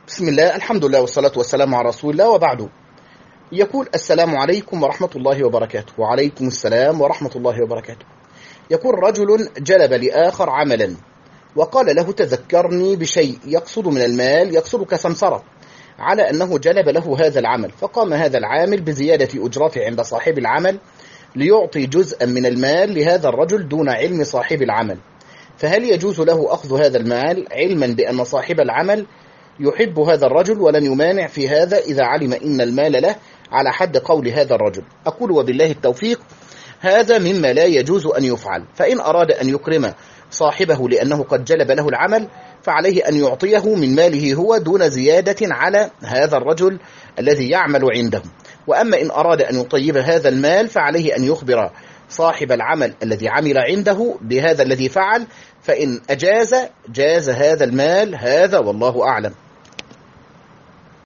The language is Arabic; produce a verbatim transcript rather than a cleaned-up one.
بسم الله، الحمد لله والصلاة والسلام على رسول الله، وبعد. يقول: السلام عليكم ورحمة الله وبركاته. وعليكم السلام ورحمة الله وبركاته. يقول: رجل جلب لآخر عملا وقال له: تذكرني بشيء، يقصد من المال، يقصد كسمسرة، على أنه جلب له هذا العمل. فقام هذا العامل بزيادة أجرته عند صاحب العمل ليعطي جزءا من المال لهذا الرجل دون علم صاحب العمل، فهل يجوز له أخذ هذا المال علما بأن صاحب العمل يحب هذا الرجل ولن يمانع في هذا إذا علم إن المال له على حد قول هذا الرجل؟ أقول: وبالله التوفيق. هذا مما لا يجوز أن يفعل، فإن أراد أن يكرم صاحبه لأنه قد جلب له العمل فعليه أن يعطيه من ماله هو دون زيادة على هذا الرجل الذي يعمل عنده. وأما إن أراد أن يطيب هذا المال فعليه أن يخبر صاحب العمل الذي عمل عنده بهذا الذي فعل، فإن أجاز جاز هذا المال هذا، والله أعلم.